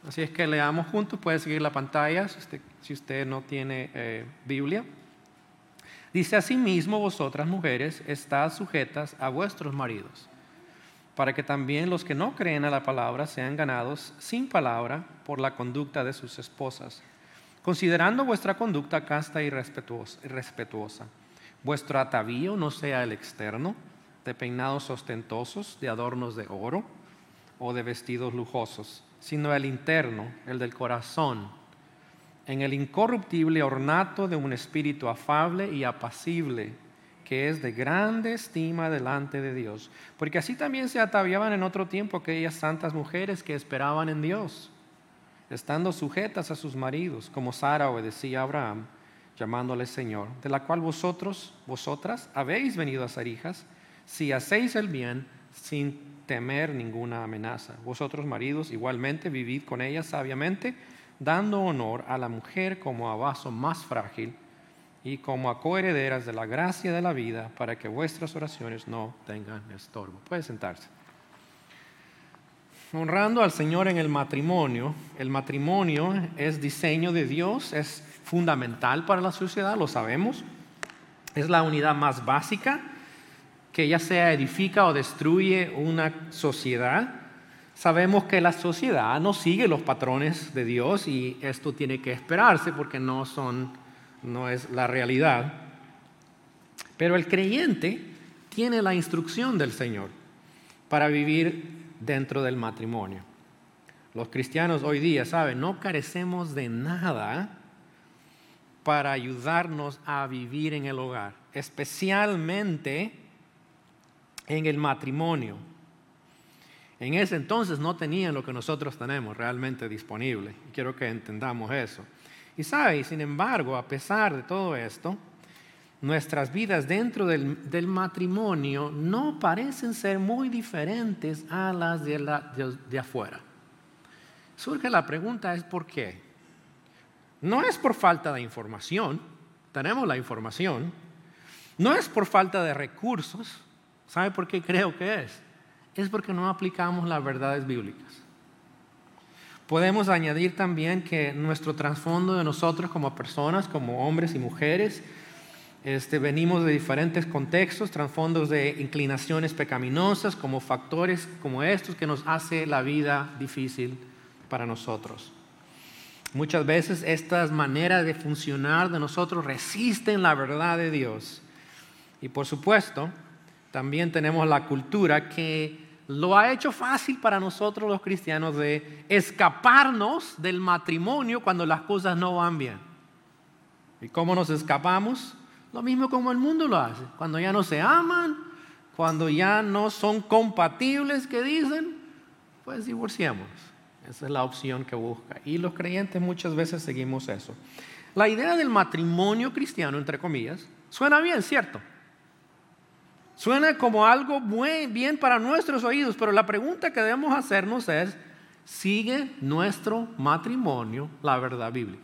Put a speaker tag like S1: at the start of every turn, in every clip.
S1: Así es que leamos juntos, puede seguir la pantalla si usted no tiene Biblia. Dice: asimismo vosotras mujeres, estad sujetas a vuestros maridos, para que también los que no creen a la palabra sean ganados sin palabra por la conducta de sus esposas, considerando vuestra conducta casta y respetuosa. Vuestro atavío no sea el externo, de peinados ostentosos, de adornos de oro o de vestidos lujosos, sino el interno, el del corazón, en el incorruptible ornato de un espíritu afable y apacible, que es de grande estima delante de Dios. Porque así también se ataviaban en otro tiempo aquellas santas mujeres que esperaban en Dios, estando sujetas a sus maridos, como Sara obedecía a Abraham, llamándole Señor, de la cual vosotras habéis venido a ser hijas, si hacéis el bien sin temer ninguna amenaza. Vosotros, maridos, igualmente vivid con ellas sabiamente, dando honor a la mujer como a vaso más frágil y como a coherederas de la gracia de la vida, para que vuestras oraciones no tengan estorbo. Puede sentarse. Honrando al Señor en el matrimonio es diseño de Dios, es fundamental para la sociedad, lo sabemos. Es la unidad más básica que ya sea edifica o destruye una sociedad. Sabemos que la sociedad no sigue los patrones de Dios y esto tiene que esperarse porque no es la realidad. Pero el creyente tiene la instrucción del Señor para vivir dentro del matrimonio. Los cristianos hoy día, ¿saben? No carecemos de nada para ayudarnos a vivir en el hogar, especialmente en el matrimonio. En ese entonces no tenían lo que nosotros tenemos realmente disponible. Quiero que entendamos eso. Y sabe, sin embargo, a pesar de todo esto, nuestras vidas dentro del matrimonio no parecen ser muy diferentes a las de afuera. Surge la pregunta es ¿por qué? No es por falta de información, tenemos la información. No es por falta de recursos. ¿Sabe por qué creo que es? Es porque no aplicamos las verdades bíblicas. Podemos añadir también que nuestro trasfondo de nosotros como personas, como hombres y mujeres, venimos de diferentes contextos, trasfondos de inclinaciones pecaminosas, como factores como estos que nos hace la vida difícil para nosotros. Muchas veces estas maneras de funcionar de nosotros resisten la verdad de Dios. Y por supuesto, también tenemos la cultura que lo ha hecho fácil para nosotros los cristianos de escaparnos del matrimonio cuando las cosas no van bien. ¿Y cómo nos escapamos? Lo mismo como el mundo lo hace. Cuando ya no se aman, cuando ya no son compatibles, ¿qué dicen? Pues divorciémonos. Esa es la opción que busca. Y los creyentes muchas veces seguimos eso. La idea del matrimonio cristiano, entre comillas, suena bien, ¿cierto? Suena como algo muy bien para nuestros oídos, pero la pregunta que debemos hacernos es, ¿sigue nuestro matrimonio la verdad bíblica?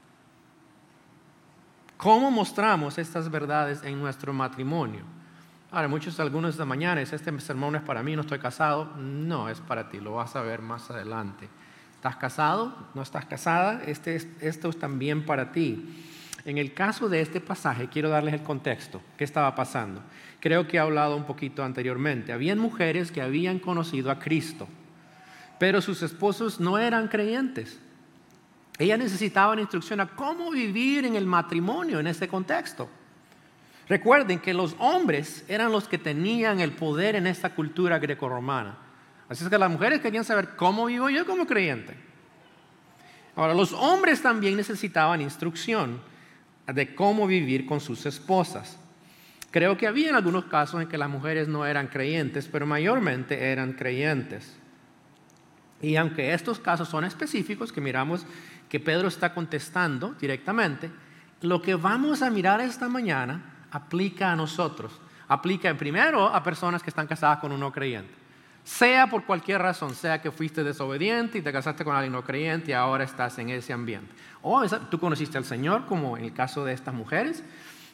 S1: ¿Cómo mostramos estas verdades en nuestro matrimonio? Ahora, algunos de esta mañana dicen, este sermón es para mí, no estoy casado. No, es para ti, lo vas a ver más adelante. ¿Estás casado? ¿No estás casada? Esto es también para ti. En el caso de este pasaje, quiero darles el contexto. ¿Qué estaba pasando? Creo que he hablado un poquito anteriormente. Habían mujeres que habían conocido a Cristo, pero sus esposos no eran creyentes. Ellas necesitaban instrucción a cómo vivir en el matrimonio en ese contexto. Recuerden que los hombres eran los que tenían el poder en esta cultura grecorromana. Así es que las mujeres querían saber cómo vivo yo como creyente. Ahora, los hombres también necesitaban instrucción de cómo vivir con sus esposas. Creo que había algunos casos en que las mujeres no eran creyentes, pero mayormente eran creyentes. Y aunque estos casos son específicos, que miramos que Pedro está contestando directamente, lo que vamos a mirar esta mañana aplica a nosotros. Aplica primero a personas que están casadas con un no creyente. Sea por cualquier razón, sea que fuiste desobediente y te casaste con alguien no creyente y ahora estás en ese ambiente. O tú conociste al Señor, como en el caso de estas mujeres,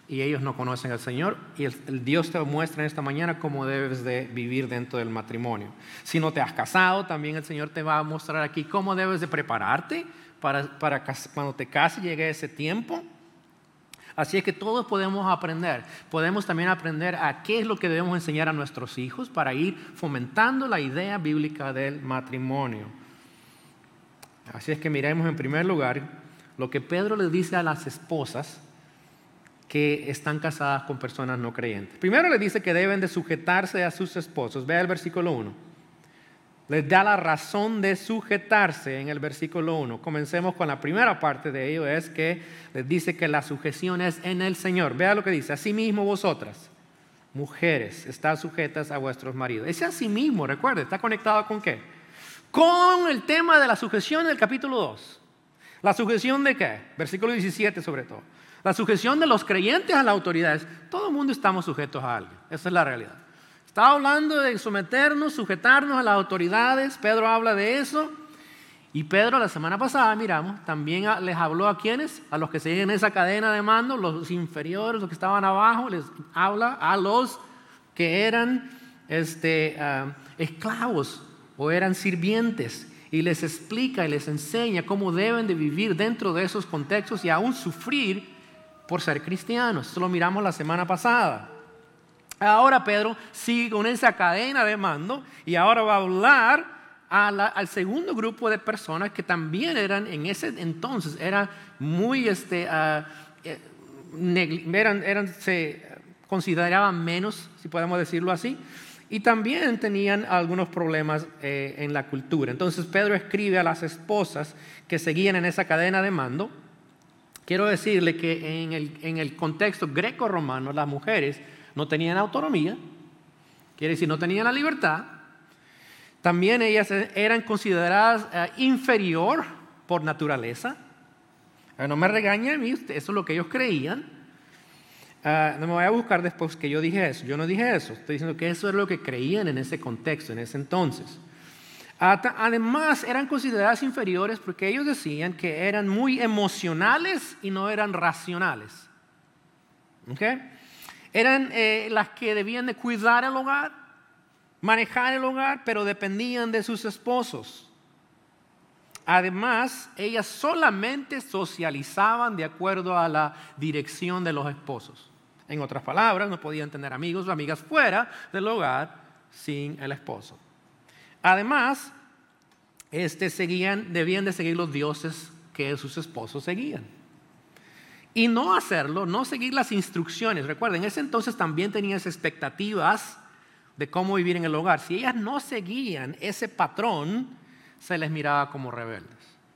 S1: y ellos no conocen al Señor, y el Dios te muestra en esta mañana cómo debes de vivir dentro del matrimonio. Si no te has casado, también el Señor te va a mostrar aquí cómo debes de prepararte para cuando te cases llegue ese tiempo. Así es que todos podemos aprender. Podemos también aprender a qué es lo que debemos enseñar a nuestros hijos para ir fomentando la idea bíblica del matrimonio. Así es que miremos en primer lugar lo que Pedro le dice a las esposas que están casadas con personas no creyentes. Primero le dice que deben de sujetarse a sus esposos. Vea el versículo 1. Les da la razón de sujetarse en el versículo 1. Comencemos con la primera parte de ello, es que les dice que la sujeción es en el Señor. Vea lo que dice: asimismo vosotras, mujeres, estad sujetas a vuestros maridos. Ese asimismo, recuerde, ¿está conectado con qué? Con el tema de la sujeción del capítulo 2. ¿La sujeción de qué? Versículo 17 sobre todo. La sujeción de los creyentes a las autoridades. Todo el mundo estamos sujetos a alguien. Esa es la realidad. Está hablando de someternos, sujetarnos a las autoridades. Pedro habla de eso. Y Pedro la semana pasada, miramos, también les habló a quienes, a los que siguen esa cadena de mando, los inferiores, los que estaban abajo. Les habla a los que eran esclavos o eran sirvientes. Y les explica y les enseña cómo deben de vivir dentro de esos contextos y aún sufrir por ser cristianos. Eso lo miramos la semana pasada. Ahora Pedro sigue con esa cadena de mando y ahora va a hablar al segundo grupo de personas que también eran en ese entonces, eran muy, se consideraban menos, si podemos decirlo así, y también tenían algunos problemas en la cultura. Entonces Pedro escribe a las esposas que seguían en esa cadena de mando. Quiero decirle que en el contexto greco-romano las mujeres no tenían autonomía, quiere decir no tenían la libertad. También ellas eran consideradas inferior por naturaleza. No me regañen a mí, eso es lo que ellos creían. No me voy a buscar después que yo dije eso. Yo no dije eso. Estoy diciendo que eso es lo que creían en ese contexto, en ese entonces. Además, eran consideradas inferiores porque ellos decían que eran muy emocionales y no eran racionales. ¿Okay? Eran las que debían de cuidar el hogar, manejar el hogar, pero dependían de sus esposos. Además, ellas solamente socializaban de acuerdo a la dirección de los esposos. En otras palabras, no podían tener amigos o amigas fuera del hogar sin el esposo. Además, debían de seguir los dioses que sus esposos seguían. Y no hacerlo, no seguir las instrucciones. Recuerden, en ese entonces también tenían expectativas de cómo vivir en el hogar. Si ellas no seguían ese patrón, se les miraba como rebeldes.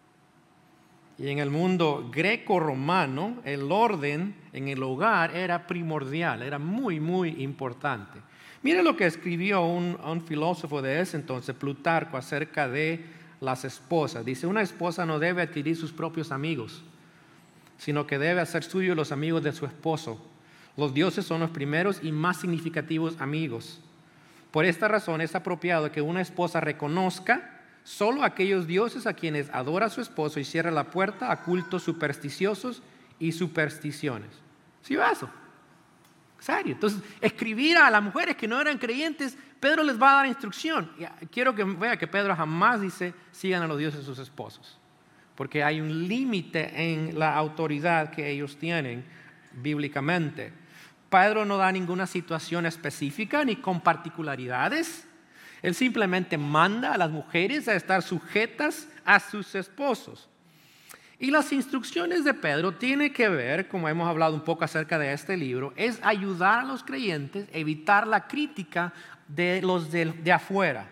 S1: Y en el mundo greco-romano, el orden en el hogar era primordial, era muy, muy importante. Mire lo que escribió un filósofo de ese entonces, Plutarco, acerca de las esposas. Dice: una esposa no debe adquirir sus propios amigos, sino que debe hacer suyos los amigos de su esposo. Los dioses son los primeros y más significativos amigos. Por esta razón es apropiado que una esposa reconozca solo aquellos dioses a quienes adora a su esposo y cierra la puerta a cultos supersticiosos y supersticiones. ¿Sí va eso? Serio. Entonces, escribir a las mujeres que no eran creyentes, Pedro les va a dar instrucción. Quiero que vea que Pedro jamás dice sigan a los dioses de sus esposos, porque hay un límite en la autoridad que ellos tienen bíblicamente. Pedro no da ninguna situación específica ni con particularidades. Él simplemente manda a las mujeres a estar sujetas a sus esposos. Y las instrucciones de Pedro tienen que ver, como hemos hablado un poco acerca de este libro, es ayudar a los creyentes a evitar la crítica de los de afuera.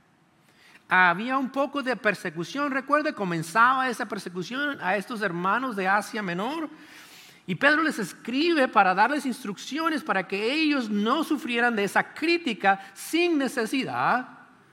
S1: Había un poco de persecución, recuerde, comenzaba esa persecución a estos hermanos de Asia Menor. Y Pedro les escribe para darles instrucciones para que ellos no sufrieran de esa crítica sin necesidad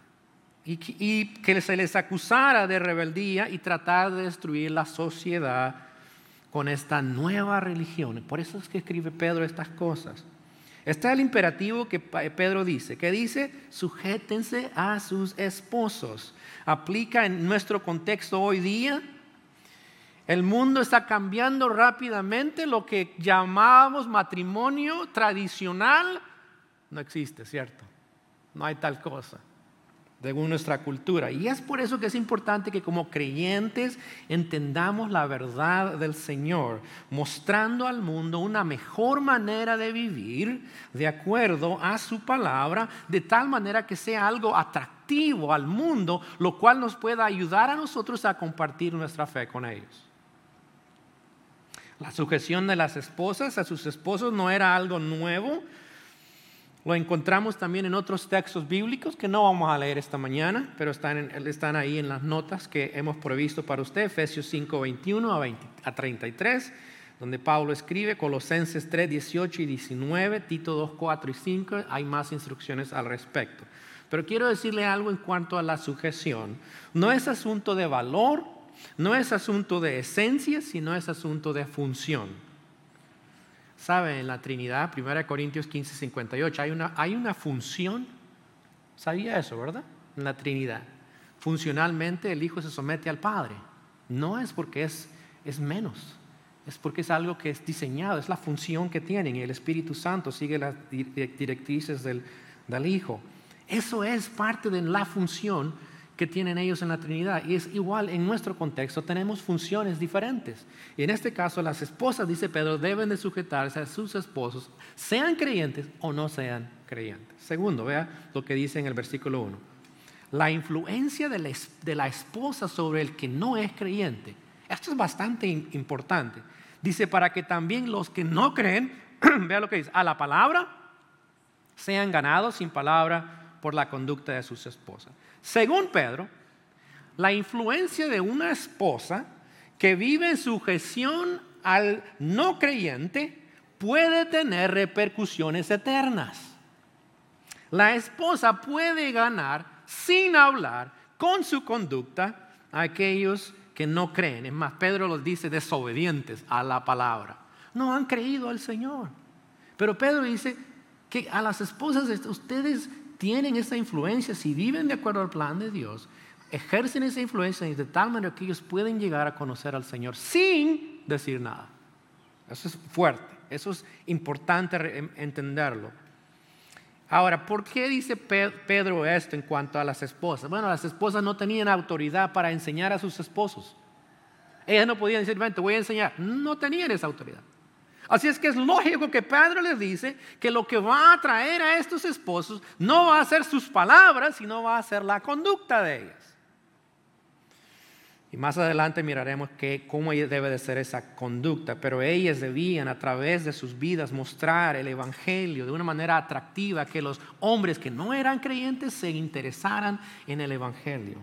S1: y que se les acusara de rebeldía y tratar de destruir la sociedad con esta nueva religión. Por eso es que escribe Pedro estas cosas. Este es el imperativo que Pedro dice, que dice: sujétense a sus esposos. Aplica en nuestro contexto hoy día. El mundo está cambiando rápidamente. Lo que llamábamos matrimonio tradicional no existe, ¿cierto? No hay tal cosa según nuestra cultura. Y es por eso que es importante que como creyentes entendamos la verdad del Señor, mostrando al mundo una mejor manera de vivir de acuerdo a su palabra, de tal manera que sea algo atractivo al mundo, lo cual nos pueda ayudar a nosotros a compartir nuestra fe con ellos. La sujeción de las esposas a sus esposos no era algo nuevo. Lo encontramos también en otros textos bíblicos que no vamos a leer esta mañana, pero están ahí en las notas que hemos provisto para usted. Efesios 5, 21 a 33, donde Pablo escribe, Colosenses 3, 18 y 19, Tito 2, 4 y 5. Hay más instrucciones al respecto. Pero quiero decirle algo en cuanto a la sujeción. No es asunto de valor, no es asunto de esencia, sino es asunto de función. ¿Sabe? En la Trinidad, 1 Corintios 15, 58, hay una función. ¿Sabía eso, verdad? En la Trinidad. Funcionalmente el Hijo se somete al Padre. No es porque es menos. Es porque es algo que es diseñado. Es la función que tienen. Y el Espíritu Santo sigue las directrices del Hijo. Eso es parte de la función que tienen ellos en la Trinidad. Y es igual en nuestro contexto, tenemos funciones diferentes. Y en este caso las esposas, dice Pedro, deben de sujetarse a sus esposos, sean creyentes o no sean creyentes. Segundo, vea lo que dice en el versículo 1. La influencia de la esposa sobre el que no es creyente. Esto es bastante importante. Dice, para que también los que no creen, vea lo que dice, a la palabra, sean ganados sin palabra por la conducta de sus esposas. Según Pedro, la influencia de una esposa que vive en sujeción al no creyente puede tener repercusiones eternas. La esposa puede ganar sin hablar con su conducta a aquellos que no creen. Es más, Pedro los dice desobedientes a la palabra. No han creído al Señor. Pero Pedro dice que a las esposas ustedes tienen esa influencia, si viven de acuerdo al plan de Dios, ejercen esa influencia de tal manera que ellos pueden llegar a conocer al Señor sin decir nada. Eso es fuerte, eso es importante entenderlo. Ahora, ¿por qué dice Pedro esto en cuanto a las esposas? Bueno, las esposas no tenían autoridad para enseñar a sus esposos. Ellas no podían decir, ven, te voy a enseñar. No tenían esa autoridad. Así es que es lógico que Pedro les dice que lo que va a atraer a estos esposos no va a ser sus palabras, sino va a ser la conducta de ellas. Y más adelante miraremos cómo debe de ser esa conducta, pero ellas debían a través de sus vidas mostrar el Evangelio de una manera atractiva, que los hombres que no eran creyentes se interesaran en el Evangelio.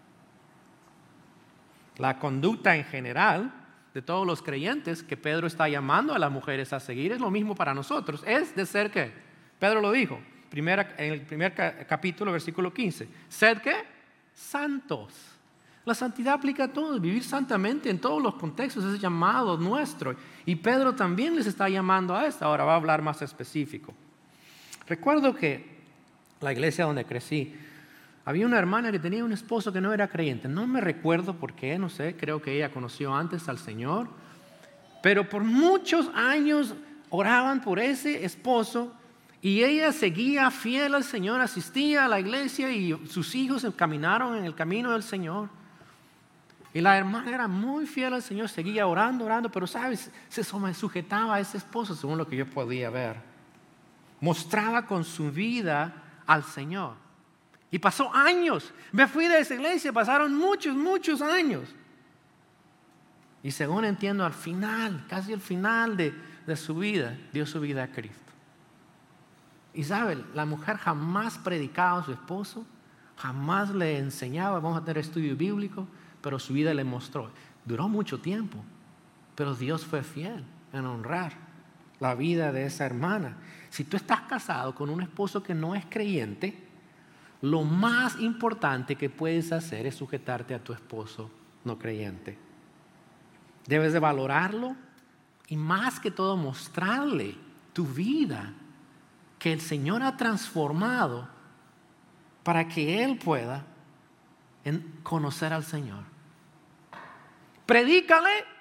S1: La conducta en general de todos los creyentes que Pedro está llamando a las mujeres a seguir es lo mismo para nosotros. Es de ser ¿qué? Pedro lo dijo en el primer capítulo, versículo 15. Sed ¿qué? Santos. La santidad aplica a todos. Vivir santamente en todos los contextos es llamado nuestro. Y Pedro también les está llamando a esto. Ahora va a hablar más específico. Recuerdo que la iglesia donde crecí, había una hermana que tenía un esposo que no era creyente. No me recuerdo por qué, no sé, creo que ella conoció antes al Señor. Pero por muchos años oraban por ese esposo y ella seguía fiel al Señor, asistía a la iglesia y sus hijos caminaron en el camino del Señor. Y la hermana era muy fiel al Señor, seguía orando, pero sabes, se sujetaba a ese esposo según lo que yo podía ver. Mostraba con su vida al Señor. Y pasó años. Me fui de esa iglesia, pasaron muchos años. Y según entiendo, al final, casi al final de su vida, dio su vida a Cristo. Y sabe, la mujer jamás predicaba a su esposo, jamás le enseñaba, vamos a tener estudio bíblico, pero su vida le mostró. Duró mucho tiempo, pero Dios fue fiel en honrar la vida de esa hermana. Si tú estás casado con un esposo que no es creyente, lo más importante que puedes hacer es sujetarte a tu esposo no creyente. Debes de valorarlo y más que todo mostrarle tu vida que el Señor ha transformado para que Él pueda conocer al Señor. Predícale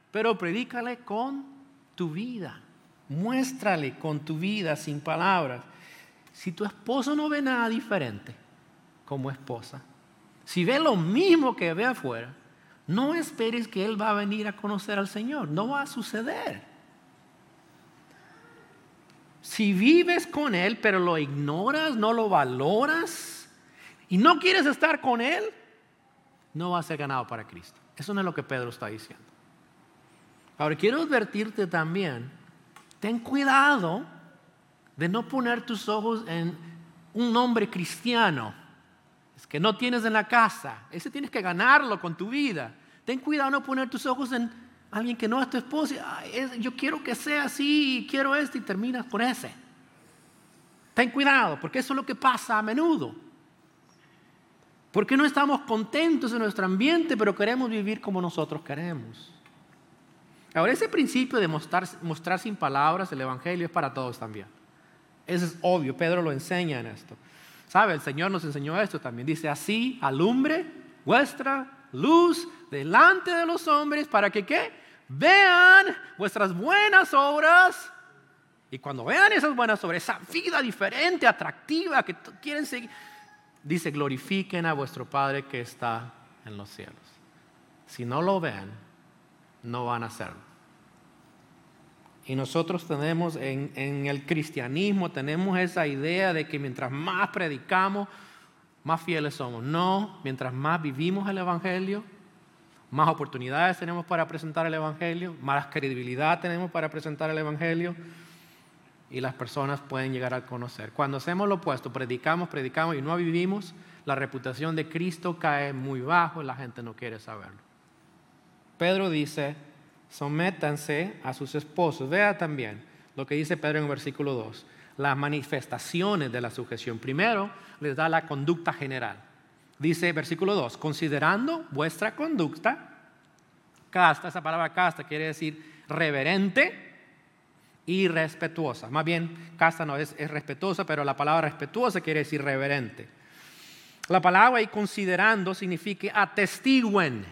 S1: pero predícale con tu vida. Muéstrale con tu vida, sin palabras. Si tu esposo no ve nada diferente como esposa, si ve lo mismo que ve afuera, no esperes que él va a venir a conocer al Señor. No va a suceder. Si vives con él, pero lo ignoras, no lo valoras y no quieres estar con él, no va a ser ganado para Cristo. Eso no es lo que Pedro está diciendo. Ahora, quiero advertirte también, ten cuidado de no poner tus ojos en un hombre cristiano. Es que no tienes en la casa. Ese tienes que ganarlo con tu vida. Ten cuidado de no poner tus ojos en alguien que no es tu esposo. Yo quiero que sea así, quiero esto, y terminas con ese. Ten cuidado, porque eso es lo que pasa a menudo. Porque no estamos contentos en nuestro ambiente, pero queremos vivir como nosotros queremos. Ahora, ese principio de mostrar sin palabras el Evangelio es para todos también. Eso es obvio, Pedro lo enseña en esto. ¿Sabe? El Señor nos enseñó esto también. Dice, así alumbre vuestra luz delante de los hombres para que ¿qué? Vean vuestras buenas obras. Y cuando vean esas buenas obras, esa vida diferente, atractiva que quieren seguir, dice, glorifiquen a vuestro Padre que está en los cielos. Si no lo ven, no van a hacerlo. Y nosotros tenemos en el cristianismo, tenemos esa idea de que mientras más predicamos, más fieles somos. No, mientras más vivimos el Evangelio, más oportunidades tenemos para presentar el Evangelio, más credibilidad tenemos para presentar el Evangelio, y las personas pueden llegar a conocer. Cuando hacemos lo opuesto, predicamos y no vivimos, la reputación de Cristo cae muy bajo y la gente no quiere saberlo. Pedro dice, sométanse a sus esposos. Vea también lo que dice Pedro en el versículo 2. Las manifestaciones de la sujeción. Primero, les da la conducta general. Dice versículo 2, considerando vuestra conducta casta. Esa palabra casta quiere decir reverente y respetuosa. Más bien, casta no es respetuosa, pero la palabra respetuosa quiere decir reverente. La palabra ahí considerando significa atestiguen.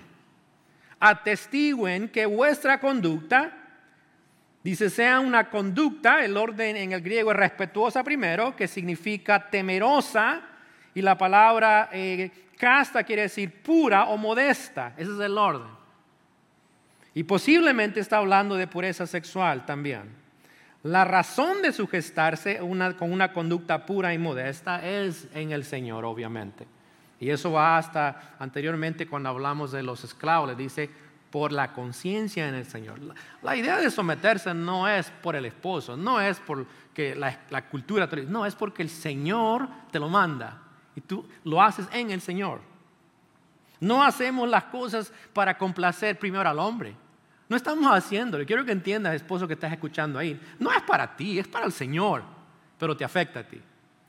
S1: Atestiguen que vuestra conducta, dice, sea una conducta, el orden en el griego es respetuosa primero, que significa temerosa, y la palabra casta quiere decir pura o modesta. Ese es el orden. Y posiblemente está hablando de pureza sexual también. La razón de sujetarse con una conducta pura y modesta es en el Señor, obviamente. Y eso va hasta anteriormente cuando hablamos de los esclavos, le dice por la conciencia en el Señor. La idea de someterse no es por el esposo, no es porque la cultura, no, es porque el Señor te lo manda y tú lo haces en el Señor. No hacemos las cosas para complacer primero al hombre. No estamos haciéndolo. Quiero que entiendas, esposo que estás escuchando ahí, no es para ti, es para el Señor, pero te afecta a ti.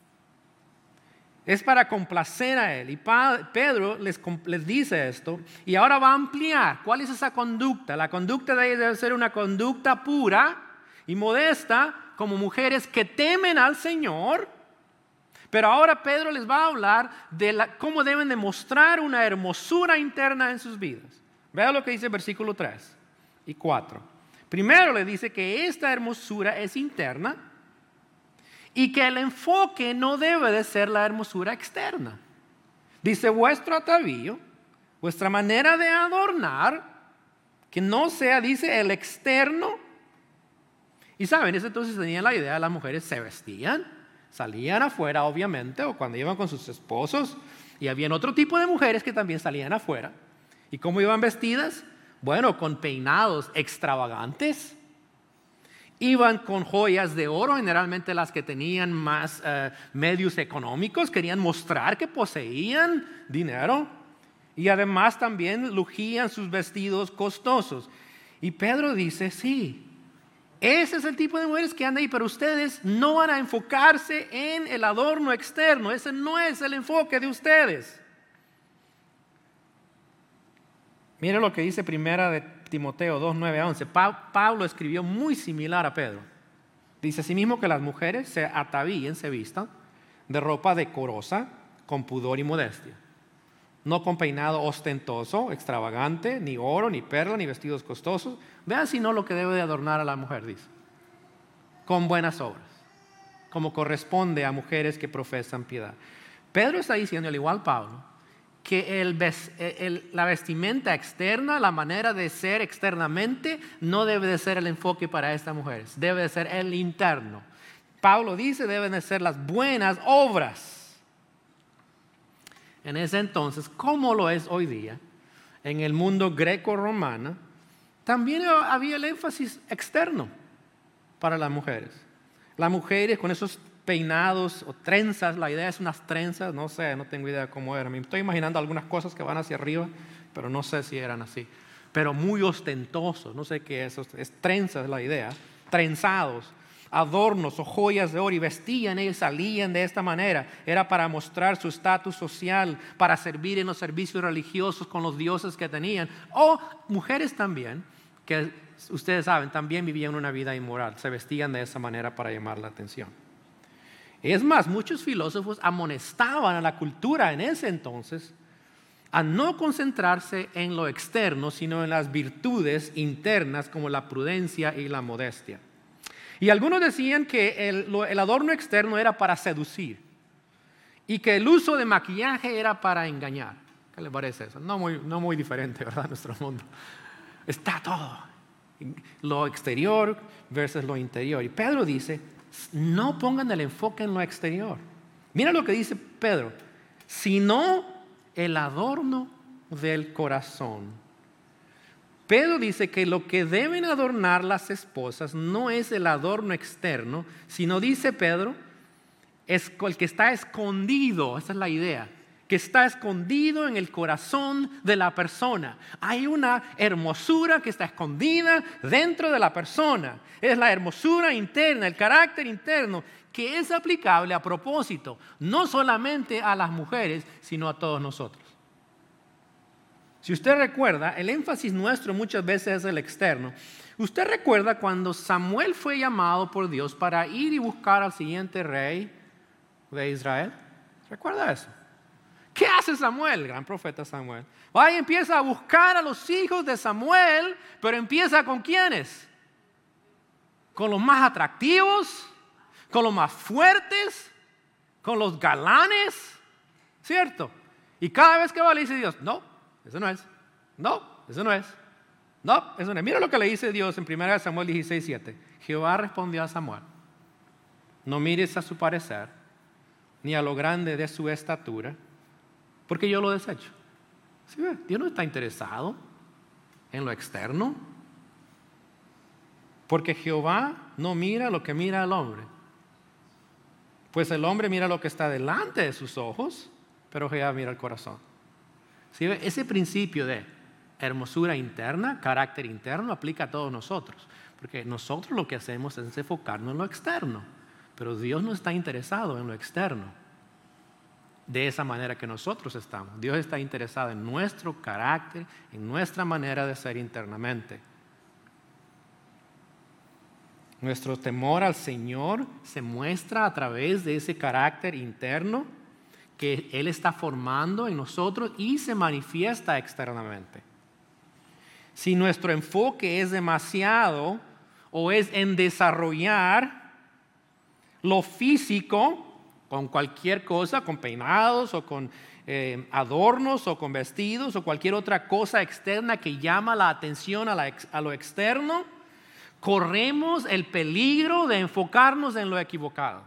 S1: Es para complacer a Él. Y Pedro les dice esto y ahora va a ampliar. ¿Cuál es esa conducta? La conducta de ellos debe ser una conducta pura y modesta como mujeres que temen al Señor. Pero ahora Pedro les va a hablar de cómo deben demostrar una hermosura interna en sus vidas. Vea lo que dice el versículo 3 y 4. Primero le dice que esta hermosura es interna y que el enfoque no debe de ser la hermosura externa. Dice, vuestro atavío, vuestra manera de adornar, que no sea, dice, el externo. Y saben, ese entonces tenían la idea, las mujeres se vestían, salían afuera obviamente, o cuando iban con sus esposos, y habían otro tipo de mujeres que también salían afuera. ¿Y cómo iban vestidas? Bueno, con peinados extravagantes. Iban con joyas de oro, generalmente las que tenían más medios económicos, querían mostrar que poseían dinero. Y además también lucían sus vestidos costosos. Y Pedro dice, sí, ese es el tipo de mujeres que andan ahí, pero ustedes no van a enfocarse en el adorno externo. Ese no es el enfoque de ustedes. Mire lo que dice primera de Timoteo 2, 9 a 11. Pablo escribió muy similar a Pedro. Dice asimismo que las mujeres se atavíen, se vistan de ropa decorosa, con pudor y modestia. no con peinado ostentoso, extravagante, ni oro, ni perla, ni vestidos costosos. Vean sino lo que debe de adornar a la mujer, dice. Con buenas obras, como corresponde a mujeres que profesan piedad. Pedro está diciendo, al igual Pablo, que la vestimenta externa, la manera de ser externamente, no debe de ser el enfoque para estas mujeres. Debe de ser el interno. Pablo dice, deben de ser las buenas obras. En ese entonces, como lo es hoy día, en el mundo greco-romano, también había el énfasis externo para las mujeres. Las mujeres con esos peinados o trenzas, la idea es unas trenzas, no sé, no tengo idea cómo eran. Me estoy imaginando algunas cosas que van hacia arriba, pero no sé si eran así. Pero muy ostentosos, no sé qué es trenzas la idea, trenzados, adornos o joyas de oro, y vestían y salían de esta manera. Era para mostrar su estatus social, para servir en los servicios religiosos con los dioses que tenían. O mujeres también, que ustedes saben, también vivían una vida inmoral, se vestían de esa manera para llamar la atención. Es más, muchos filósofos amonestaban a la cultura en ese entonces a no concentrarse en lo externo, sino en las virtudes internas como la prudencia y la modestia. Y algunos decían que el adorno externo era para seducir y que el uso de maquillaje era para engañar. ¿Qué les parece eso? No muy diferente, ¿verdad? Nuestro mundo. Está todo. Lo exterior versus lo interior. Y Pedro dice, no pongan el enfoque en lo exterior. Mira lo que dice Pedro. Sino el adorno del corazón. Pedro dice que lo que deben adornar las esposas no es el adorno externo, sino, dice Pedro, es el que está escondido. Esa es la idea, que está escondido en el corazón de la persona. Hay una hermosura que está escondida dentro de la persona. Es la hermosura interna, el carácter interno, que es aplicable a propósito, no solamente a las mujeres, sino a todos nosotros. Si usted recuerda, el énfasis nuestro muchas veces es el externo. Usted recuerda cuando Samuel fue llamado por Dios para ir y buscar al siguiente rey de Israel. ¿Recuerda eso? ¿Qué hace Samuel, el gran profeta Samuel? Va y empieza a buscar a los hijos de Samuel, pero empieza ¿con quiénes? Con los más atractivos, con los más fuertes, con los galanes, ¿cierto? Y cada vez que va le dice Dios, no, eso no es. No, eso no es. No, eso no es. Mira lo que le dice Dios en 1 Samuel 16:7. Jehová respondió a Samuel, no mires a su parecer, ni a lo grande de su estatura, porque yo lo desecho. ¿Sí ve? Dios no está interesado en lo externo, porque Jehová no mira lo que mira el hombre. Pues el hombre mira lo que está delante de sus ojos, pero Jehová mira el corazón. ¿Sí? Ese principio de hermosura interna, carácter interno, aplica a todos nosotros. Porque nosotros lo que hacemos es enfocarnos en lo externo. Pero Dios no está interesado en lo externo de esa manera que nosotros estamos. Dios está interesado en nuestro carácter, en nuestra manera de ser internamente. Nuestro temor al Señor se muestra a través de ese carácter interno que Él está formando en nosotros y se manifiesta externamente. Si nuestro enfoque es demasiado o es en desarrollar lo físico con cualquier cosa, con peinados o con adornos o con vestidos o cualquier otra cosa externa que llama la atención a lo externo, corremos el peligro de enfocarnos en lo equivocado.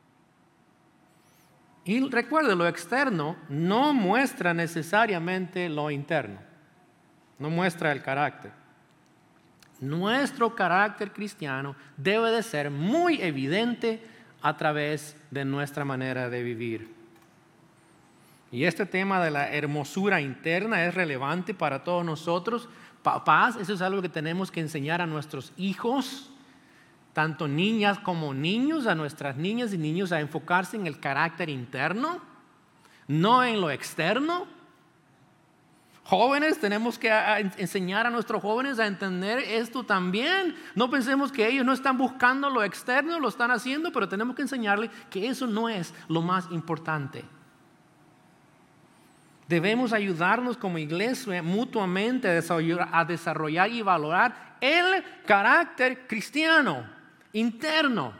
S1: Y recuerde, lo externo no muestra necesariamente lo interno, no muestra el carácter. Nuestro carácter cristiano debe de ser muy evidente a través de nuestra manera de vivir. Y este tema de la hermosura interna es relevante para todos nosotros. Papás, eso es algo que tenemos que enseñar a nuestros hijos, tanto niñas como niños, a nuestras niñas y niños a enfocarse en el carácter interno, no en lo externo. Jóvenes, tenemos que enseñar a nuestros jóvenes a entender esto también. No pensemos que ellos no están buscando lo externo, lo están haciendo, pero tenemos que enseñarles que eso no es lo más importante. Debemos ayudarnos como iglesia mutuamente a desarrollar y valorar el carácter cristiano interno.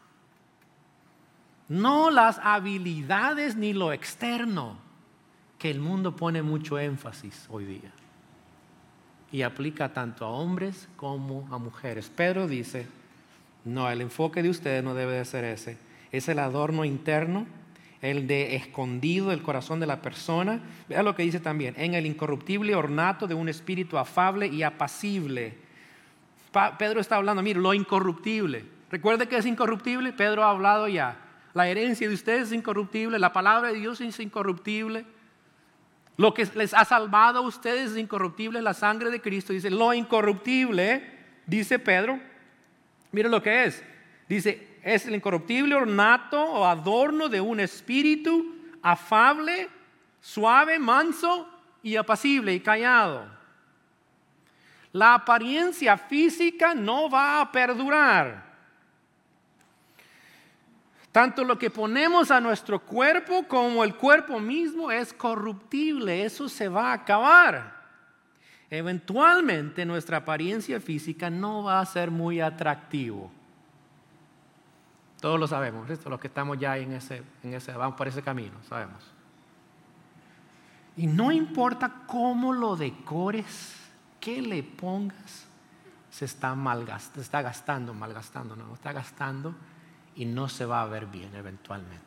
S1: No las habilidades ni lo externo, que el mundo pone mucho énfasis hoy día. Y aplica tanto a hombres como a mujeres. Pedro dice, no, el enfoque de ustedes no debe de ser ese. Es el adorno interno, el de escondido el corazón de la persona. Vea lo que dice también, en el incorruptible ornato de un espíritu afable y apacible. Pedro está hablando, mire, lo incorruptible. Recuerde que es incorruptible, Pedro ha hablado ya. La herencia de ustedes es incorruptible, la palabra de Dios es incorruptible. Lo que les ha salvado a ustedes es incorruptible, la sangre de Cristo. Dice, lo incorruptible, dice Pedro, mire lo que es. Dice, es el incorruptible ornato o adorno de un espíritu afable, suave, manso y apacible y callado. La apariencia física no va a perdurar. Tanto lo que ponemos a nuestro cuerpo como el cuerpo mismo es corruptible, eso se va a acabar. Eventualmente nuestra apariencia física no va a ser muy atractivo. Todos lo sabemos, ¿listo? Los que estamos ya vamos por ese camino, sabemos. Y no importa cómo lo decores, qué le pongas, se está gastando y no se va a ver bien eventualmente.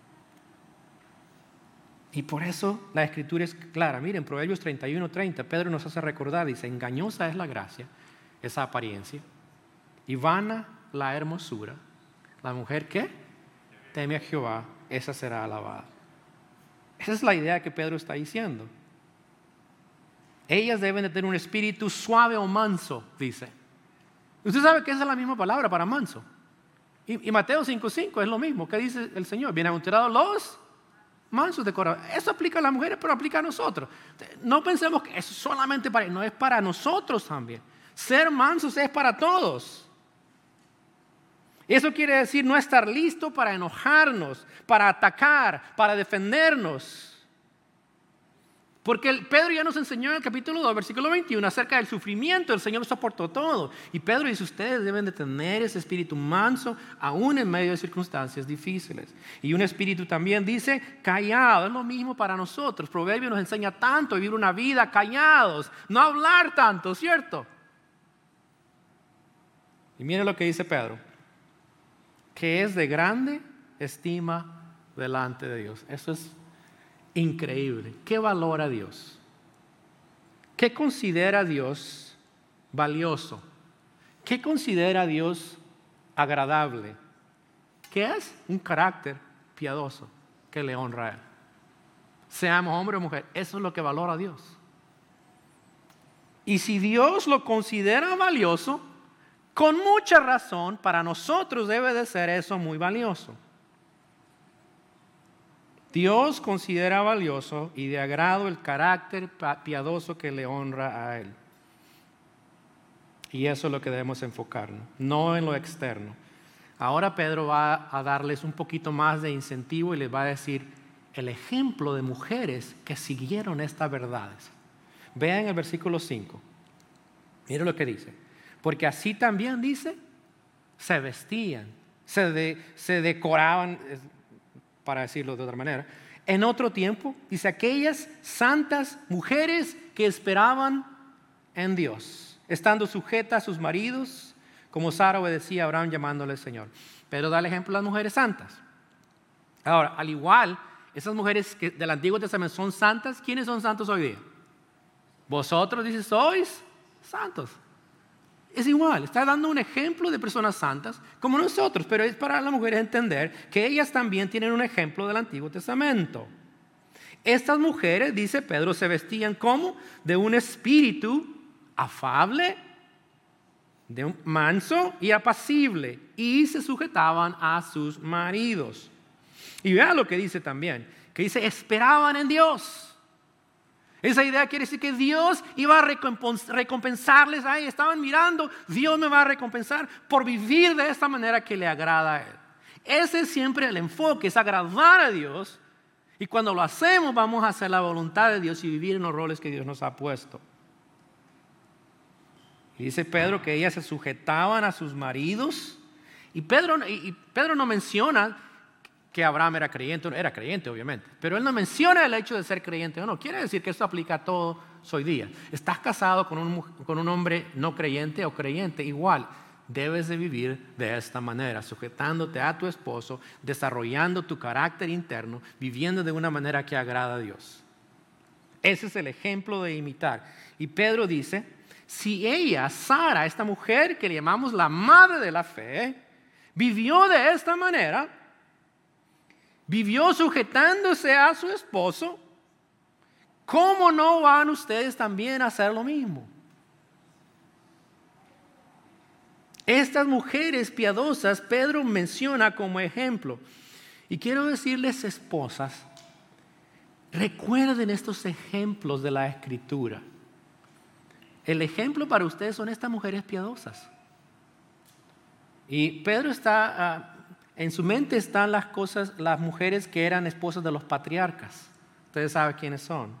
S1: Y por eso la escritura es clara. Miren, Proverbios 31:30, Pedro nos hace recordar, dice, engañosa es la gracia, esa apariencia, y vana la hermosura. La mujer que teme a Jehová, esa será alabada. Esa es la idea que Pedro está diciendo. Ellas deben de tener un espíritu suave o manso, dice. Usted sabe que esa es la misma palabra para manso. Y Mateo 5:5 es lo mismo. ¿Qué dice el Señor? Bienaventurados los mansos de corazón. Eso aplica a las mujeres, pero aplica a nosotros. No pensemos que eso solamente no es para nosotros también. Ser mansos es para todos. Eso quiere decir no estar listo para enojarnos, para atacar, para defendernos. Porque Pedro ya nos enseñó en el capítulo 2, versículo 21, acerca del sufrimiento. El Señor soportó todo. Y Pedro dice, ustedes deben de tener ese espíritu manso, aún en medio de circunstancias difíciles. Y un espíritu también dice, callado. Es lo mismo para nosotros. Proverbio nos enseña tanto, vivir una vida callados, no hablar tanto, ¿cierto? Y miren lo que dice Pedro, que es de grande estima delante de Dios. Eso es increíble. ¿Qué valora Dios? ¿Qué considera Dios valioso? ¿Qué considera Dios agradable? ¿Qué es? Un carácter piadoso que le honra a Él. Seamos hombre o mujer, eso es lo que valora Dios. Y si Dios lo considera valioso, con mucha razón, para nosotros debe de ser eso muy valioso. Dios considera valioso y de agrado el carácter piadoso que le honra a Él. Y eso es lo que debemos enfocarnos, no en lo externo. Ahora Pedro va a darles un poquito más de incentivo y les va a decir el ejemplo de mujeres que siguieron estas verdades. Vean el versículo 5. Miren lo que dice. Porque así también dice, se vestían, se decoraban, para decirlo de otra manera. En otro tiempo, dice, aquellas santas mujeres que esperaban en Dios, estando sujetas a sus maridos, como Sara obedecía a Abraham llamándole Señor. Pero da el ejemplo de las mujeres santas. Ahora, al igual, esas mujeres que del Antiguo Testamento son santas, ¿quiénes son santos hoy día? Vosotros, dice, sois santos. Es igual, está dando un ejemplo de personas santas como nosotros, pero es para las mujeres entender que ellas también tienen un ejemplo del Antiguo Testamento. Estas mujeres, dice Pedro, se vestían como de un espíritu afable, de un manso y apacible, y se sujetaban a sus maridos. Y vean lo que dice también, que dice, esperaban en Dios. Esa idea quiere decir que Dios iba a recompensarles a ellos. Estaban mirando, Dios me va a recompensar por vivir de esta manera que le agrada a Él. Ese es siempre el enfoque, es agradar a Dios. Y cuando lo hacemos, vamos a hacer la voluntad de Dios y vivir en los roles que Dios nos ha puesto. Y dice Pedro que ellas se sujetaban a sus maridos. Y Pedro no menciona que Abraham era creyente obviamente, pero él no menciona el hecho de ser creyente. No quiere decir que esto aplica a todos hoy día. Estás casado con un hombre no creyente o creyente, igual debes de vivir de esta manera, sujetándote a tu esposo, desarrollando tu carácter interno, viviendo de una manera que agrada a Dios. Ese es el ejemplo de imitar. Y Pedro dice, si ella, Sara, esta mujer que le llamamos la madre de la fe, vivió de esta manera, vivió sujetándose a su esposo, ¿cómo no van ustedes también a hacer lo mismo? Estas mujeres piadosas, Pedro menciona como ejemplo. Y quiero decirles, esposas, recuerden estos ejemplos de la Escritura. El ejemplo para ustedes son estas mujeres piadosas. Y Pedro está, en su mente están las mujeres que eran esposas de los patriarcas. Ustedes saben quiénes son.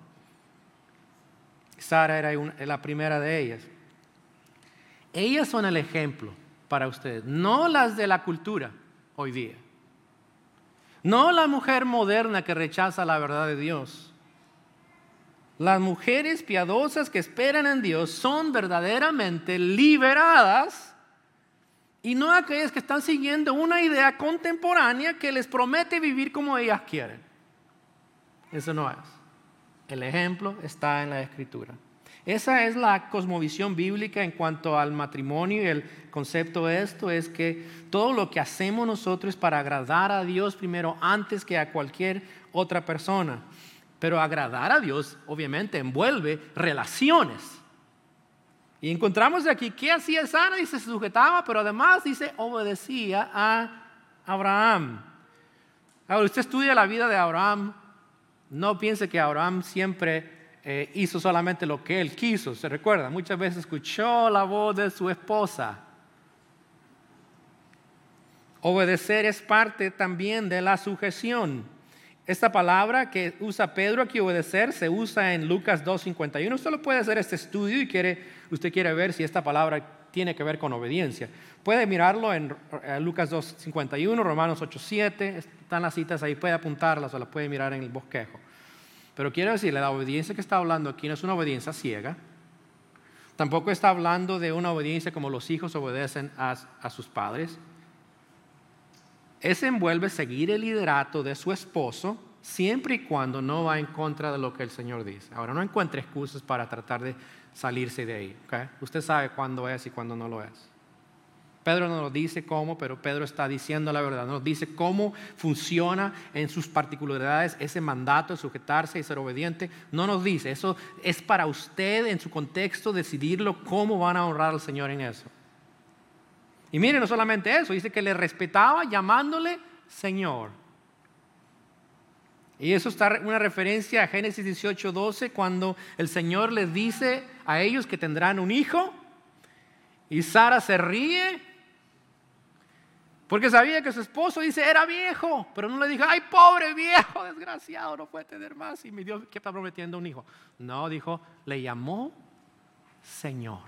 S1: Sara era la primera de ellas. Ellas son el ejemplo para ustedes, no las de la cultura hoy día. No la mujer moderna que rechaza la verdad de Dios. Las mujeres piadosas que esperan en Dios son verdaderamente liberadas y no aquellas que están siguiendo una idea contemporánea que les promete vivir como ellas quieren. Eso no es. El ejemplo está en la Escritura. Esa es la cosmovisión bíblica en cuanto al matrimonio, y el concepto de esto es que todo lo que hacemos nosotros es para agradar a Dios primero antes que a cualquier otra persona. Pero agradar a Dios obviamente envuelve relaciones. Y encontramos aquí qué hacía Sara, dice se sujetaba, pero además dice obedecía a Abraham. Ahora usted estudia la vida de Abraham, no piense que Abraham siempre hizo solamente lo que él quiso. Se recuerda, muchas veces escuchó la voz de su esposa. Obedecer es parte también de la sujeción. Esta palabra que usa Pedro aquí, obedecer, se usa en Lucas 2:51. Usted lo puede hacer este estudio y usted quiere ver si esta palabra tiene que ver con obediencia. Puede mirarlo en Lucas 2:51, Romanos 8:7. Están las citas ahí, puede apuntarlas o las puede mirar en el bosquejo. Pero quiero decirle, la obediencia que está hablando aquí no es una obediencia ciega. Tampoco está hablando de una obediencia como los hijos obedecen a sus padres. Ese envuelve seguir el liderato de su esposo siempre y cuando no va en contra de lo que el Señor dice. Ahora, no encuentre excusas para tratar de salirse de ahí. ¿Okay? Usted sabe cuándo es y cuándo no lo es. Pedro no nos dice cómo, pero Pedro está diciendo la verdad. Nos dice cómo funciona en sus particularidades ese mandato de sujetarse y ser obediente. No nos dice, eso es para usted en su contexto decidirlo cómo van a honrar al Señor en eso. Y mire, no solamente eso, dice que le respetaba llamándole Señor. Y eso está una referencia a Génesis 18:12, cuando el Señor les dice a ellos que tendrán un hijo. Y Sara se ríe porque sabía que su esposo, dice, era viejo, pero no le dijo, ay, pobre viejo, desgraciado, no puede tener más. Y mi Dios, ¿qué está prometiendo un hijo? No, dijo, le llamó Señor.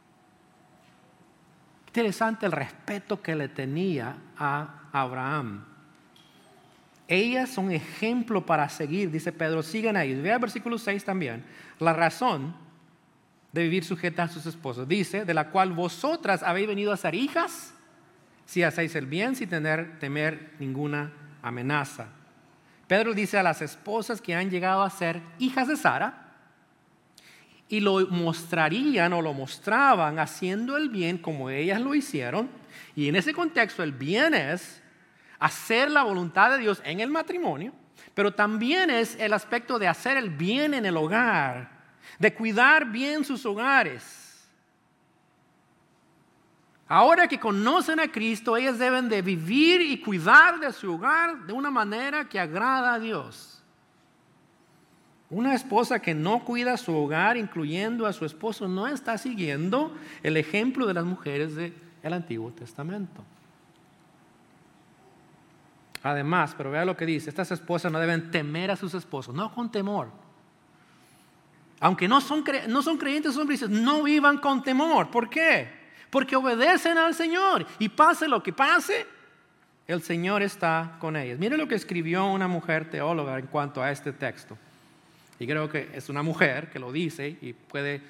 S1: Interesante el respeto que le tenía a Abraham. Ellas son ejemplo para seguir, dice Pedro, sigan a ellos. Vea el versículo 6 también. La razón de vivir sujetas a sus esposos. Dice, de la cual vosotras habéis venido a ser hijas, si hacéis el bien sin temer ninguna amenaza. Pedro dice a las esposas que han llegado a ser hijas de Sara, y lo mostrarían o lo mostraban haciendo el bien como ellas lo hicieron. Y en ese contexto el bien es hacer la voluntad de Dios en el matrimonio, pero también es el aspecto de hacer el bien en el hogar, de cuidar bien sus hogares. Ahora que conocen a Cristo, ellas deben de vivir y cuidar de su hogar de una manera que agrada a Dios. Una esposa que no cuida su hogar, incluyendo a su esposo, no está siguiendo el ejemplo de las mujeres del Antiguo Testamento. Además, pero vea lo que dice, estas esposas no deben temer a sus esposos, no con temor. Aunque no son creyentes, son hombres, no vivan con temor. ¿Por qué? Porque obedecen al Señor y pase lo que pase, el Señor está con ellas. Mire lo que escribió una mujer teóloga en cuanto a este texto. Y creo que es una mujer que lo dice y puede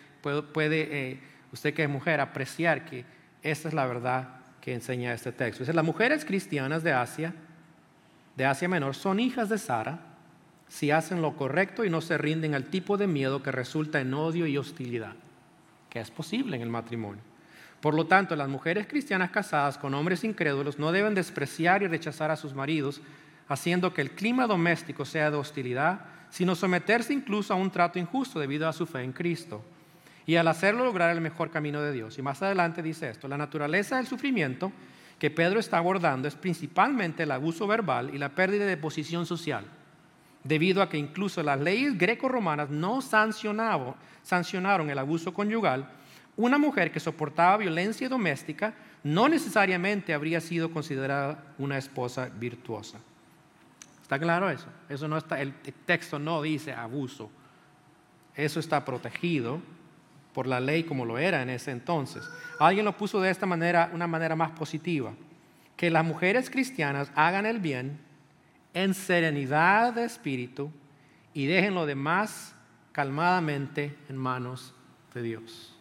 S1: usted que es mujer apreciar que esta es la verdad que enseña este texto. Dice, las mujeres cristianas de Asia Menor, son hijas de Sara si hacen lo correcto y no se rinden al tipo de miedo que resulta en odio y hostilidad, que es posible en el matrimonio. Por lo tanto, las mujeres cristianas casadas con hombres incrédulos no deben despreciar y rechazar a sus maridos, haciendo que el clima doméstico sea de hostilidad, sino someterse incluso a un trato injusto debido a su fe en Cristo. Y al hacerlo lograr el mejor camino de Dios. Y más adelante dice esto, la naturaleza del sufrimiento que Pedro está abordando es principalmente el abuso verbal y la pérdida de posición social, debido a que incluso las leyes greco-romanas no sancionaron el abuso conyugal. Una mujer que soportaba violencia doméstica no necesariamente habría sido considerada una esposa virtuosa. ¿Está claro eso? Eso no está, el texto no dice abuso. Eso está protegido por la ley como lo era en ese entonces. Alguien lo puso de esta manera, una manera más positiva. Que las mujeres cristianas hagan el bien en serenidad de espíritu y dejen lo demás calmadamente en manos de Dios.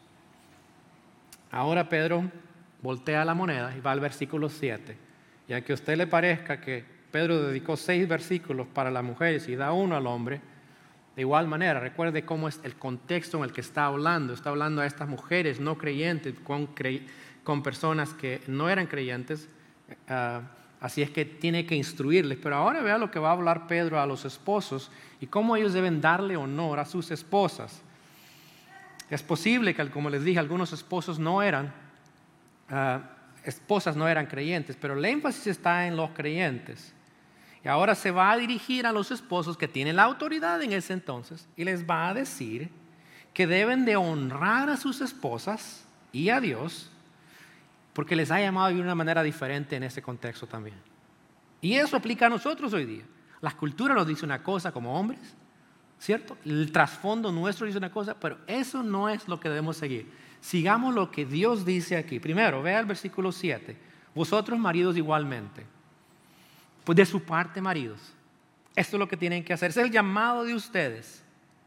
S1: Ahora Pedro voltea la moneda y va al versículo 7. Y aunque a usted le parezca que Pedro dedicó 6 versículos para las mujeres y da 1 al hombre, de igual manera, recuerde cómo es el contexto en el que está hablando. Está hablando a estas mujeres no creyentes con personas que no eran creyentes. Así es que tiene que instruirles. Pero ahora vea lo que va a hablar Pedro a los esposos y cómo ellos deben darle honor a sus esposas. Es posible que, como les dije, algunos esposas no eran creyentes, pero el énfasis está en los creyentes. Y ahora se va a dirigir a los esposos que tienen la autoridad en ese entonces y les va a decir que deben de honrar a sus esposas y a Dios porque les ha llamado de una manera diferente en ese contexto también. Y eso aplica a nosotros hoy día. La cultura nos dice una cosa como hombres, ¿cierto? El trasfondo nuestro dice una cosa, pero eso no es lo que debemos seguir. Sigamos lo que Dios dice aquí. Primero, vea el versículo 7. Vosotros maridos igualmente. Pues de su parte, maridos, esto es lo que tienen que hacer. Es el llamado de ustedes.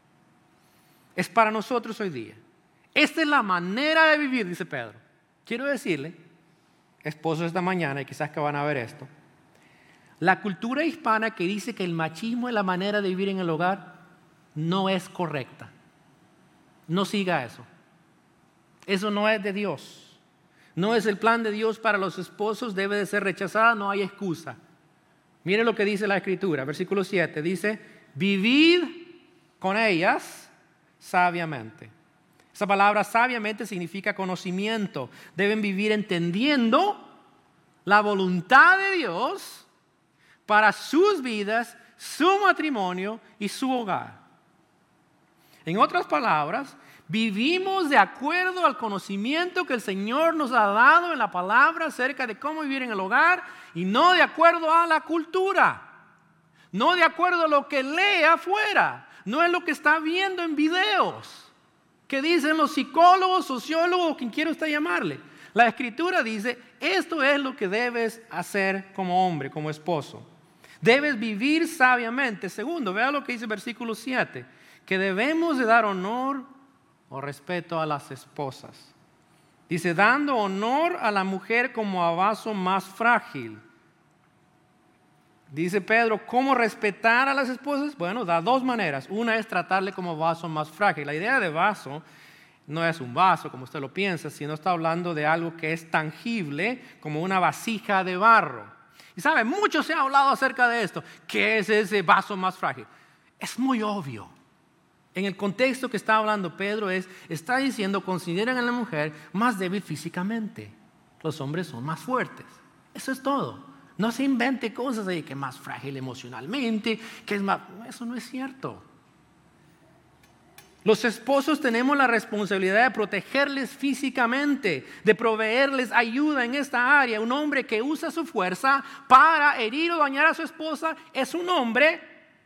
S1: Es para nosotros hoy día. Esta es la manera de vivir, dice Pedro. Quiero decirle, esposos esta mañana, y quizás que van a ver esto, la cultura hispana que dice que el machismo es la manera de vivir en el hogar, no es correcta. No siga eso. Eso no es de Dios. No es el plan de Dios para los esposos, debe de ser rechazada, no hay excusa. Mire lo que dice la Escritura, versículo 7, dice, vivid con ellas sabiamente. Esa palabra sabiamente significa conocimiento. Deben vivir entendiendo la voluntad de Dios para sus vidas, su matrimonio y su hogar. En otras palabras, vivimos de acuerdo al conocimiento que el Señor nos ha dado en la palabra acerca de cómo vivir en el hogar y no de acuerdo a la cultura, no de acuerdo a lo que lee afuera, no es lo que está viendo en videos que dicen los psicólogos, sociólogos, quien quiera usted llamarle. La Escritura dice, esto es lo que debes hacer como hombre, como esposo. Debes vivir sabiamente. Segundo, vea lo que dice el versículo 7, que debemos de dar honor o respeto a las esposas. Dice, dando honor a la mujer como a vaso más frágil. Dice Pedro, ¿cómo respetar a las esposas? Bueno, da 2 maneras. Una es tratarle como vaso más frágil. La idea de vaso no es un vaso, como usted lo piensa, sino está hablando de algo que es tangible, como una vasija de barro. Y sabe, mucho se ha hablado acerca de esto. ¿Qué es ese vaso más frágil? Es muy obvio. En el contexto que está hablando Pedro está diciendo, consideren a la mujer más débil físicamente. Los hombres son más fuertes. Eso es todo. No se invente cosas de que es más frágil emocionalmente, que es más... Eso no es cierto. Los esposos tenemos la responsabilidad de protegerles físicamente, de proveerles ayuda en esta área. Un hombre que usa su fuerza para herir o dañar a su esposa es un hombre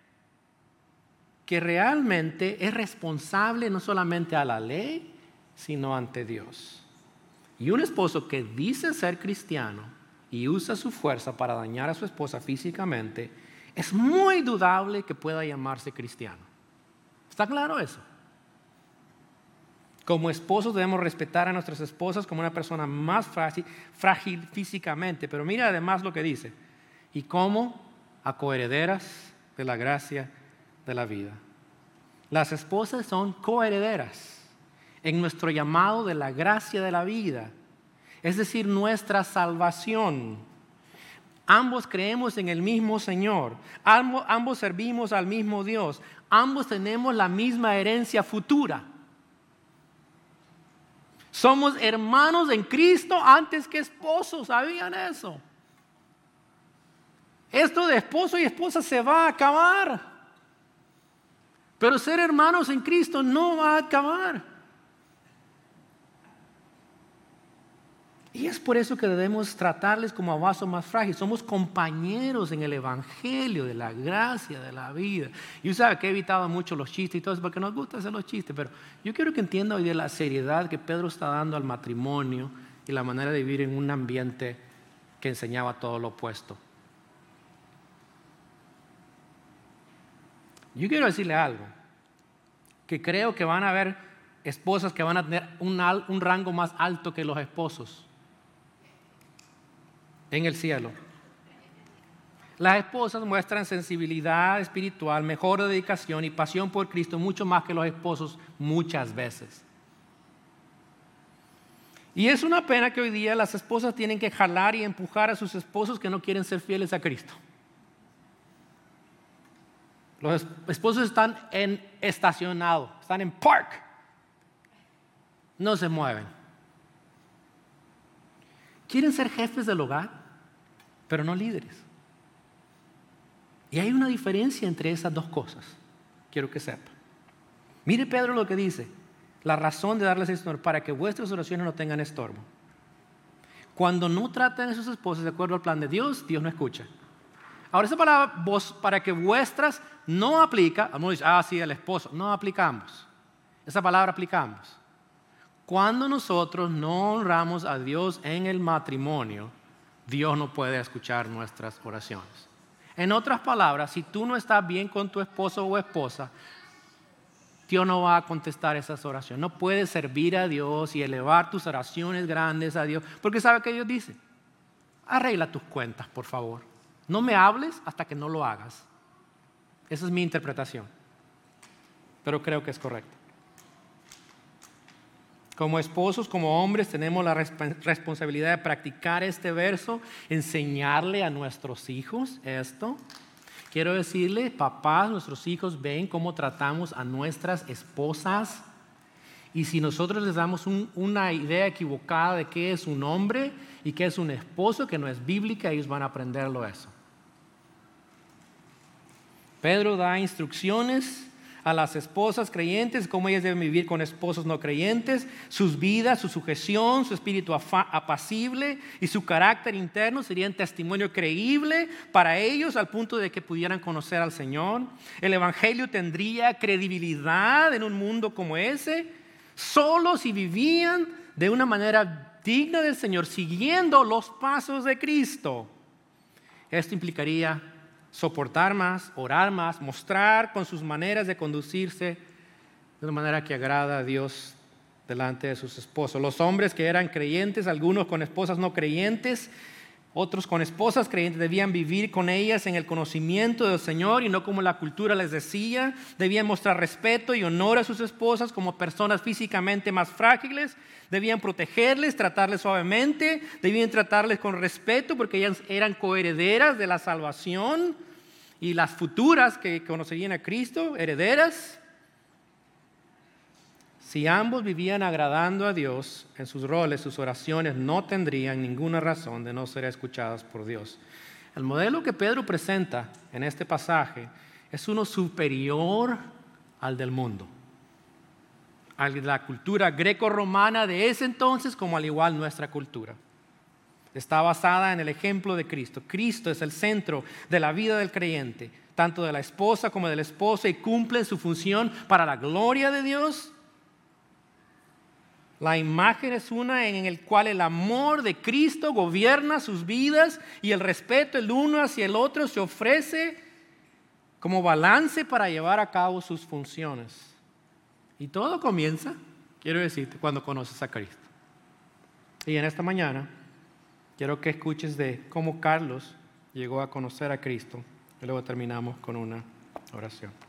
S1: que realmente es responsable no solamente a la ley, sino ante Dios. Y un esposo que dice ser cristiano y usa su fuerza para dañar a su esposa físicamente, es muy dudable que pueda llamarse cristiano. ¿Está claro eso? Como esposos debemos respetar a nuestras esposas como una persona más frágil físicamente. Pero mira además lo que dice. Y como a coherederas de la gracia de la vida. Las esposas son coherederas en nuestro llamado de la gracia de la vida. Es decir, nuestra salvación. Ambos creemos en el mismo Señor. Ambos servimos al mismo Dios. Ambos tenemos la misma herencia futura. Somos hermanos en Cristo antes que esposos. ¿Sabían eso? Esto de esposo y esposa se va a acabar. Pero ser hermanos en Cristo no va a acabar. Y es por eso que debemos tratarles como a vaso más frágil. Somos compañeros en el evangelio de la gracia, de la vida. Y usted sabe que he evitado mucho los chistes y todo eso porque nos gusta hacer los chistes. Pero yo quiero que entienda hoy de la seriedad que Pedro está dando al matrimonio y la manera de vivir en un ambiente que enseñaba todo lo opuesto. Yo quiero decirle algo. Que creo que van a haber esposas que van a tener un rango más alto que los esposos en el cielo. Las esposas muestran sensibilidad espiritual, mejor dedicación y pasión por Cristo mucho más que los esposos muchas veces. Y es una pena que hoy día las esposas tienen que jalar y empujar a sus esposos que no quieren ser fieles a Cristo. Los esposos están estacionados, están en park, no se mueven. Quieren ser jefes del hogar, pero no líderes. Y hay una diferencia entre esas dos cosas. Quiero que sepa. Mire Pedro lo que dice. La razón de darles esto para que vuestras oraciones no tengan estorbo. Cuando no tratan a sus esposas de acuerdo al plan de Dios, Dios no escucha. Ahora esa palabra para que vuestras no aplica. Algunos dicen, sí, el esposo. No aplicamos. Esa palabra aplicamos. Cuando nosotros no honramos a Dios en el matrimonio, Dios no puede escuchar nuestras oraciones. En otras palabras, si tú no estás bien con tu esposo o esposa, Dios no va a contestar esas oraciones. No puedes servir a Dios y elevar tus oraciones grandes a Dios. Porque ¿sabe qué Dios dice? Arregla tus cuentas, por favor. No me hables hasta que no lo hagas. Esa es mi interpretación. Pero creo que es correcta. Como esposos, como hombres, tenemos la responsabilidad de practicar este verso, enseñarle a nuestros hijos esto. Quiero decirle, papás, nuestros hijos ven cómo tratamos a nuestras esposas. Y si nosotros les damos una idea equivocada de qué es un hombre y qué es un esposo, que no es bíblica, ellos van a aprenderlo eso. Pedro da instrucciones a las esposas creyentes, cómo ellas deben vivir con esposos no creyentes, sus vidas, su sujeción, su espíritu apacible y su carácter interno serían testimonio creíble para ellos al punto de que pudieran conocer al Señor. El evangelio tendría credibilidad en un mundo como ese, solo si vivían de una manera digna del Señor, siguiendo los pasos de Cristo. Esto implicaría soportar más, orar más, mostrar con sus maneras de conducirse de una manera que agrada a Dios delante de sus esposos. Los hombres que eran creyentes, algunos con esposas no creyentes, otros con esposas creyentes, debían vivir con ellas en el conocimiento del Señor y no como la cultura les decía. Debían mostrar respeto y honor a sus esposas como personas físicamente más frágiles. Debían protegerles, tratarles suavemente, debían tratarles con respeto porque ellas eran coherederas de la salvación y las futuras que conocerían a Cristo, herederas. Si ambos vivían agradando a Dios en sus roles, sus oraciones no tendrían ninguna razón de no ser escuchadas por Dios. El modelo que Pedro presenta en este pasaje es uno superior al del mundo. a la cultura greco-romana de ese entonces, como al igual nuestra cultura. Está basada en el ejemplo de Cristo. Cristo es el centro de la vida del creyente, tanto de la esposa como del esposo, y cumple su función para la gloria de Dios. La imagen es una en el cual el amor de Cristo gobierna sus vidas y el respeto el uno hacia el otro se ofrece como balance para llevar a cabo sus funciones. Y todo comienza, quiero decirte, cuando conoces a Cristo. Y en esta mañana quiero que escuches de cómo Carlos llegó a conocer a Cristo. Y luego terminamos con una oración.